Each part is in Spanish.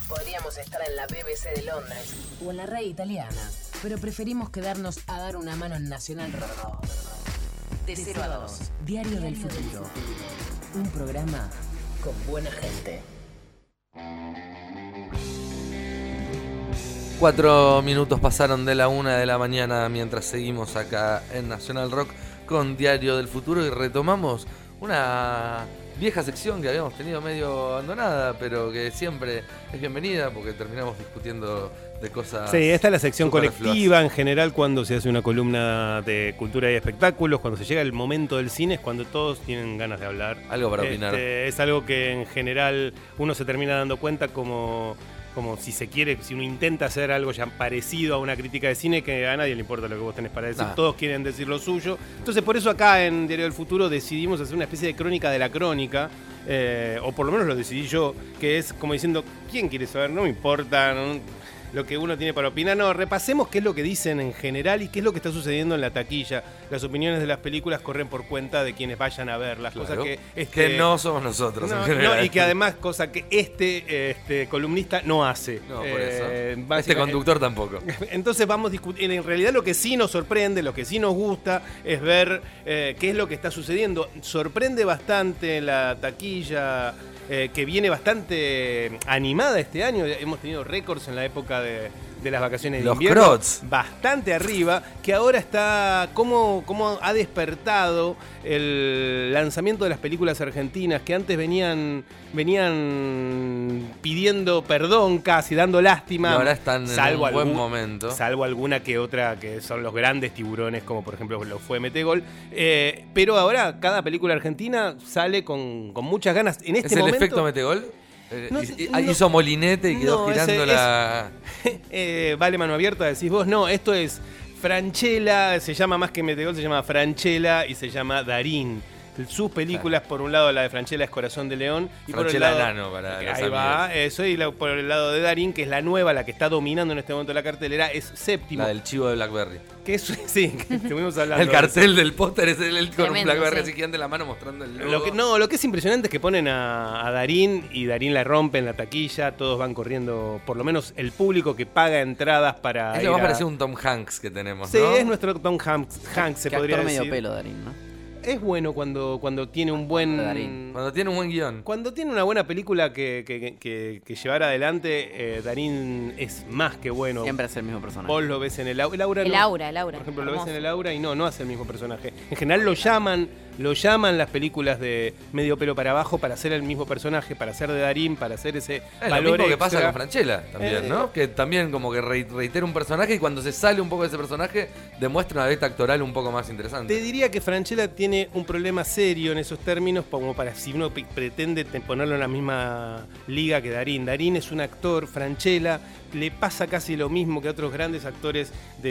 Podríamos estar en la BBC de Londres o en la RAI italiana, pero preferimos quedarnos a dar una mano en Nacional Rock. De 0 a 2, Diario del Futuro. Un programa con buena gente. 4 minutos pasaron de la 1 de la mañana mientras seguimos acá en Nacional Rock con Diario del Futuro y retomamos una vieja sección que habíamos tenido medio abandonada, pero que siempre es bienvenida porque terminamos discutiendo de cosas. Sí, esta es la sección colectiva superfluas. en general cuando se hace una columna de cultura y espectáculos, cuando se llega el momento del cine es cuando todos tienen ganas de hablar. Algo para opinar. Es algo que en general uno se termina dando cuenta como si se quiere, si uno intenta hacer algo ya parecido a una crítica de cine, que a nadie le importa lo que vos tenés para decir, todos quieren decir lo suyo. Entonces por eso acá en Diario del Futuro decidimos hacer una especie de crónica de la crónica, o por lo menos lo decidí yo, que es como diciendo, ¿quién quiere saber? No me importa, lo que uno tiene para opinar. No, repasemos qué es lo que dicen en general y qué es lo que está sucediendo en la taquilla. Las opiniones de las películas corren por cuenta de quienes vayan a verlas, Claro. cosas que no somos nosotros en general. y que además, cosa que este columnista no hace. No, por eso. Básicamente, Conductor tampoco. Entonces vamos discutiendo. En realidad lo que sí nos sorprende, lo que sí nos gusta es ver qué es lo que está sucediendo. Sorprende bastante la taquilla, que viene bastante animada este año. Hemos tenido récords en la época de las vacaciones de Los invierno. Crots. Bastante arriba, que ahora está cómo ha despertado el lanzamiento de las películas argentinas que antes venían pidiendo perdón, casi dando lástima. Y ahora están en un buen momento. Salvo alguna que otra que son los grandes tiburones, como por ejemplo lo fue Metegol. Pero ahora cada película argentina sale con muchas ganas. En este ¿Es el momento, efecto Metegol? No, Hizo molinete y quedó girando la... vale mano abierta, decís vos. No, esto es Franchella, se llama más que Metegol, se llama Franchella y se llama Darín. Sus películas, por un lado la de Franchella es Corazón de León y Franchella por el lado, Enano para los ahí va, amigos. eso, y por el lado de Darín, que es la nueva, la que está dominando en este momento la cartelera, es Séptimo. La del chivo de Blackberry. Que es, sí, que estuvimos hablando. El cartel del póster es él con un Tremendo, Blackberry sí. así gigante en la mano mostrando el logo. Lo que es impresionante es que ponen a Darín y Darín la rompe en la taquilla, todos van corriendo, por lo menos el público que paga entradas para Es ir lo más a... parecido a un Tom Hanks que tenemos, Sí, ¿no? es nuestro Tom Hanks se Qué podría actor decir. medio pelo, Darín, ¿no? Es bueno cuando tiene un buen... Darín. Cuando tiene un buen guión. Cuando tiene una buena película que llevar adelante, Darín es más que bueno. Siempre hace el mismo personaje. Vos lo ves en el Aura. El Aura. Por ejemplo, lo ves Hermoso. en el Aura y no hace el mismo personaje. En general lo llaman las películas de medio pelo para abajo para hacer el mismo personaje, para hacer de Darín, para hacer ese Es valor lo mismo que extra. pasa con Franchella también, ¿no? Que también como que reitera un personaje y cuando se sale un poco de ese personaje demuestra una beta actoral un poco más interesante. Te diría que Franchella tiene un problema serio en esos términos, como para si uno pretende ponerlo en la misma liga que Darín. Darín es un actor, Franchella le pasa casi lo mismo que a otros grandes actores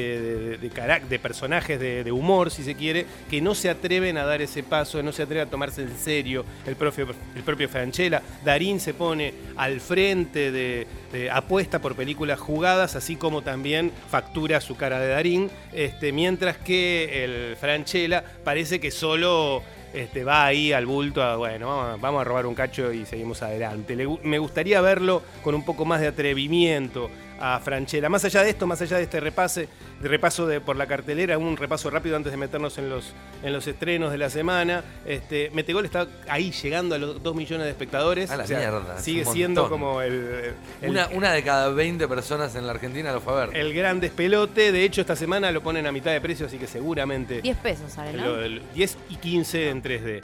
de personajes de humor, si se quiere, que no se atreven a dar ese paso, no se atreven a tomarse en serio el propio Franchella. Darín se pone al frente de apuesta por películas jugadas, así como también factura su cara de Darín, mientras que el Franchella parece que solo va ahí al bulto, vamos a robar un cacho y seguimos adelante. Me gustaría verlo con un poco más de atrevimiento a Franchella. Más allá de esto, más allá de este repaso por la cartelera, un repaso rápido antes de meternos en los estrenos de la semana. Metegol está ahí llegando a los 2 millones de espectadores. A la mierda, Sigue es un siendo montón. como Una de cada 20 personas en la Argentina lo fue a ver. el gran despelote. De hecho, esta semana lo ponen a mitad de precio, así que seguramente 10 pesos sale, ¿no? 10 y 15 en 3D.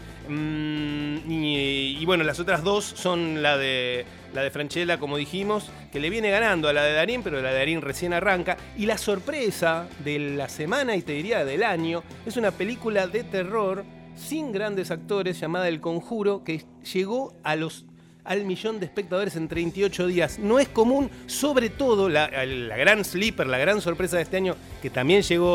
Y bueno, las otras dos son la de Franchella, como dijimos, que le viene ganando a la de Darín, pero la de Darín recién arranca. Y la sorpresa de la semana, y te diría del año, es una película de terror sin grandes actores llamada El Conjuro, que llegó al millón de espectadores en 38 días. No es común, sobre todo la gran sleeper, la gran sorpresa de este año, que también llegó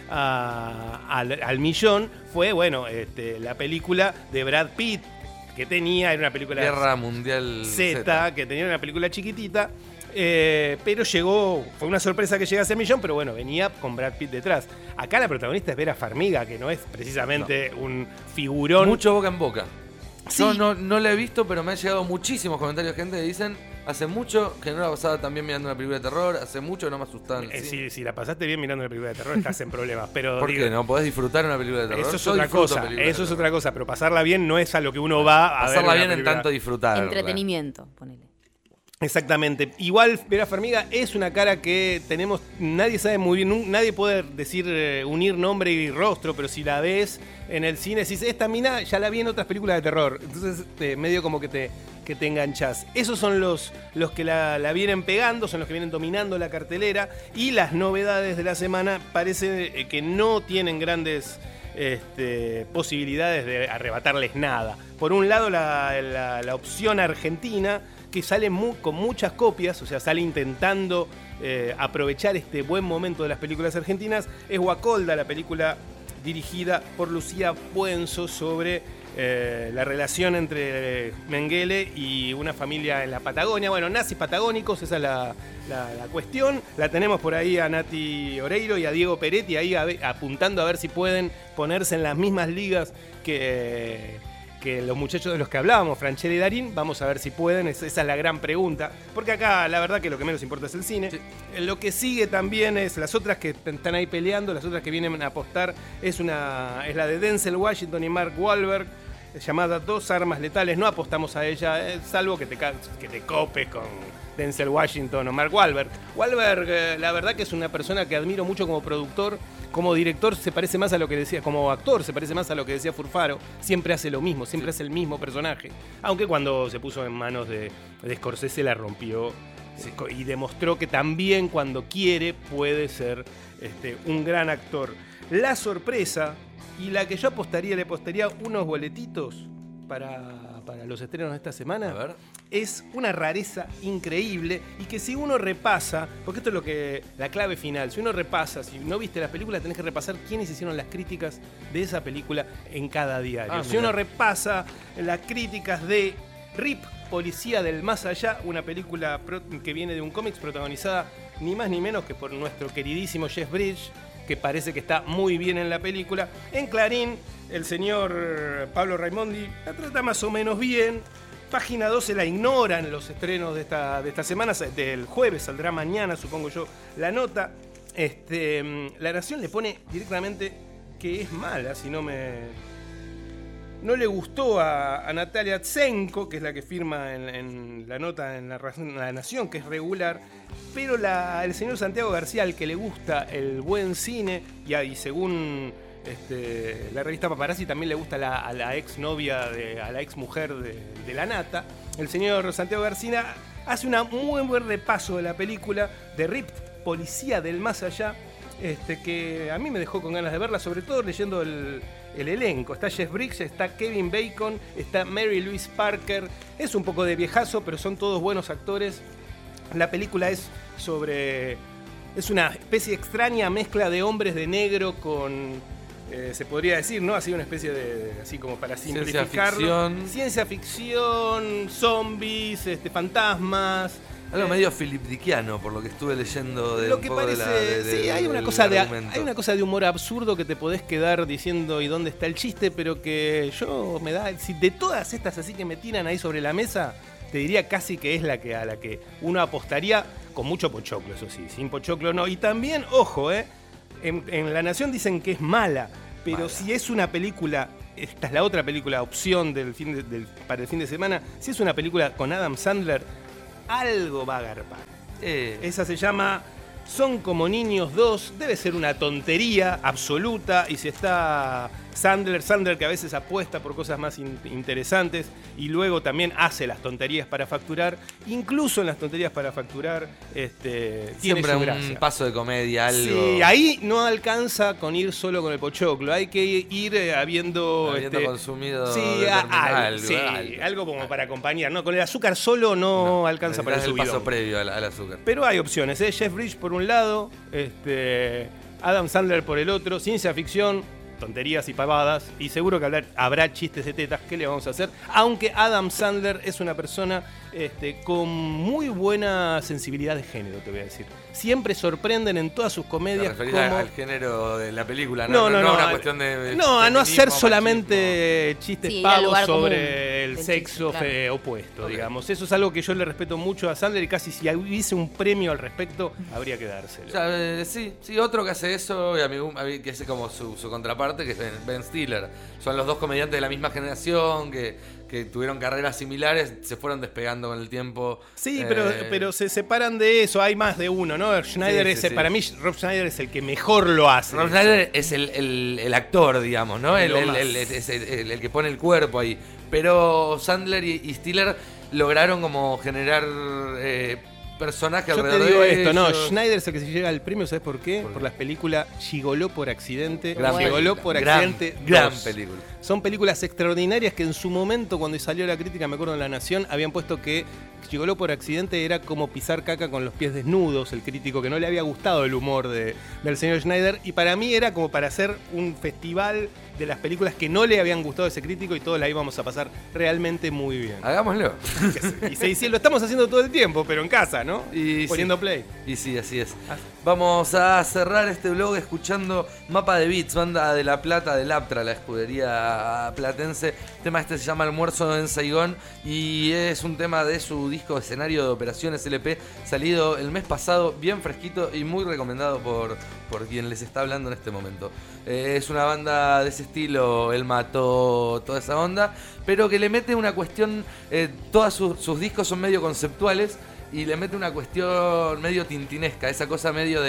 al millón, fue la película de Brad Pitt, que era una película Guerra Mundial Z, que tenía una película chiquitita, pero fue una sorpresa que llegase al millón, pero bueno, venía con Brad Pitt detrás. Acá la protagonista es Vera Farmiga, que no es precisamente un figurón. Mucho boca en boca. Sí. Yo no la he visto, pero me han llegado muchísimos comentarios de gente que dicen, Hace mucho que no la pasaba tan bien mirando una película de terror, hace mucho que no me asustaban. Si la pasaste bien mirando una película de terror, estás en problemas. Pero ¿por qué no? ¿Podés disfrutar una película de terror? Eso es otra cosa. Eso es otra cosa, pero pasarla bien no es a lo que uno va a ver. Pasarla bien en tanto disfrutar. Entretenimiento, ponele. Exactamente. Igual Vera Farmiga es una cara que tenemos, nadie sabe muy bien, nadie puede decir unir nombre y rostro, pero si la ves en el cine, decís, esta mina ya la vi en otras películas de terror. Entonces medio como que te enganchás. Esos son los que la vienen pegando, son los que vienen dominando la cartelera, y las novedades de la semana parece que no tienen grandes posibilidades de arrebatarles nada. Por un lado la opción argentina, que sale con muchas copias, o sea, sale intentando aprovechar este buen momento de las películas argentinas, es Guacolda, la película dirigida por Lucía Puenzo sobre la relación entre Mengele y una familia en la Patagonia. Bueno, nazis patagónicos, esa es la cuestión. La tenemos por ahí a Nati Oreiro y a Diego Peretti ahí apuntando a ver si pueden ponerse en las mismas ligas que los muchachos de los que hablábamos, Franchella y Darín. Vamos a ver si pueden, esa es la gran pregunta, porque acá la verdad que lo que menos importa es el cine. Sí. Lo que sigue también es las otras que están ahí peleando, las otras que vienen a apostar, es la de Denzel Washington y Mark Wahlberg, llamada Dos Armas Letales. No apostamos a ella, salvo que te copes con Denzel Washington o Mark Wahlberg. Wahlberg, la verdad que es una persona que admiro mucho como productor. Como director se parece más a lo que decía, como actor se parece más a lo que decía Furfaro. Siempre hace lo mismo, siempre hace el mismo personaje. Aunque cuando se puso en manos de Scorsese la rompió, y demostró que también cuando quiere puede ser un gran actor. La sorpresa, y la que yo le apostaría unos boletitos para los estrenos de esta semana, a ver, es una rareza increíble, y que si uno repasa, porque esto es la clave final, si uno repasa, si no viste la película, tenés que repasar quiénes hicieron las críticas de esa película en cada diario. Si uno repasa las críticas de RIP, Policía del Más Allá, una película que viene de un cómics protagonizada ni más ni menos que por nuestro queridísimo Jeff Bridges, que parece que está muy bien en la película. En Clarín, el señor Pablo Raimondi la trata más o menos bien. Página 12 la ignora en los estrenos de esta semana, del jueves, saldrá mañana, supongo yo, la nota. La Nación le pone directamente que es mala, si no le gustó a Natalia Tsenko, que es la que firma en la nota en la Nación, que es regular, pero el señor Santiago García, al que le gusta el buen cine, y según la revista Paparazzi también le gusta a la ex novia, a la ex mujer de la Nata, el señor Santiago García hace un muy buen repaso de la película de RIP, Policía del Más Allá, que a mí me dejó con ganas de verla, sobre todo leyendo el elenco. Está Jeff Bridges, está Kevin Bacon, está Mary Louise Parker. Es un poco de viejazo, pero son todos buenos actores. La película es una especie de extraña mezcla de hombres de negro con, se podría decir, ¿no? Así una especie de, así como para simplificarlo. Ciencia ficción, zombies, fantasmas. Algo medio Philip Dickiano, por lo que estuve leyendo de lo que parece, sí, hay una cosa de humor absurdo que te podés quedar diciendo ¿y dónde está el chiste? Pero que yo de todas estas así que me tiran ahí sobre la mesa, te diría casi que es a la que uno apostaría con mucho pochoclo, eso sí, sin pochoclo no. Y también, ojo, en La Nación dicen que es mala, pero si es una película, esta es la otra película, opción para el fin de semana, si es una película con Adam Sandler, algo va a agarpar. Esa se llama Son como niños 2. Debe ser una tontería absoluta. Y si está Sandler que a veces apuesta por cosas más interesantes y luego también hace las tonterías para facturar. Incluso en las tonterías para facturar tiene siempre su un gracia. Paso de comedia, algo. Sí, ahí no alcanza con ir solo con el pochoclo. Hay que ir habiendo consumido algo como para acompañar. No, con el azúcar solo no alcanza para el subidón. El paso previo al azúcar. Pero hay opciones, Jeff Bridges por un lado, Adam Sandler por el otro, ciencia ficción, tonterías y pavadas, y seguro que habrá chistes de tetas. ¿Qué le vamos a hacer? Aunque Adam Sandler es una persona con muy buena sensibilidad de género, te voy a decir. Siempre sorprenden en todas sus comedias. ¿Te referís al género de la película? No, una cuestión de no, a no hacer solamente chistes pavos sobre el sexo opuesto, digamos. Eso es algo que yo le respeto mucho a Sandler y casi si hubiese un premio al respecto, habría que dárselo. Sí, otro que hace eso, y a mí que es como su contraparte, que es Ben Stiller. Son los dos comediantes de la misma generación que tuvieron carreras similares, se fueron despegando con el tiempo. Sí, pero se separan de eso, hay más de uno, ¿no? Schneider para mí Rob Schneider es el que mejor lo hace. Rob Schneider es el actor, digamos, ¿no? Es el que pone el cuerpo ahí. Pero Sandler y Stiller lograron como generar personajes alrededor de ellos. Yo te digo esto, no, Schneider es el que se llega al premio, ¿sabes por qué? Por las películas Gigoló por accidente. Gigoló por accidente. Gran película. Son películas extraordinarias que en su momento, cuando salió la crítica, me acuerdo en La Nación, habían puesto que Gigoló por accidente era como pisar caca con los pies desnudos, el crítico, que no le había gustado el humor del señor Schneider, y para mí era como para hacer un festival de las películas que no le habían gustado a ese crítico y todos la íbamos a pasar realmente muy bien. Hagámoslo. Y lo estamos haciendo todo el tiempo, pero en casa, ¿no? Poniendo play. Y sí, así es. Vamos a cerrar este blog escuchando Mapa de Beats, banda de La Plata, del Aptra, la escudería platense. El tema se llama Almuerzo en Saigón y es un tema de su disco Escenario de Operaciones LP, salido el mes pasado, bien fresquito y muy recomendado por quien les está hablando en este momento. Es una banda de ese estilo, El Mató, toda esa onda, pero que le mete una cuestión, todos sus discos son medio conceptuales y le mete una cuestión medio tintinesca, esa cosa medio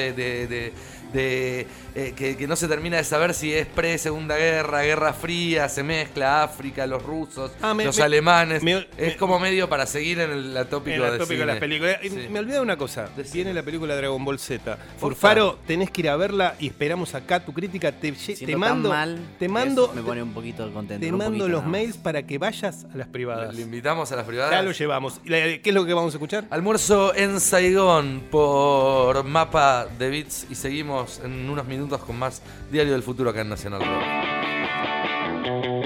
que no se termina de saber si es pre-Segunda Guerra, Guerra Fría, se mezcla África, los rusos, los alemanes. Es como medio para seguir en el tópico de las películas. Sí. Me olvidé de una cosa. Viene la película Dragon Ball Z. Furfaro, tenés que ir a verla y esperamos acá tu crítica. Te mando, me pone un poquito contento. Te mando los mails para que vayas a las privadas. Le invitamos a las privadas. Ya lo llevamos. ¿Qué es lo que vamos a escuchar? Almuerzo en Saigón por Mapa de Beats y seguimos en unos minutos con más Diario del Futuro acá en Nacional Rock.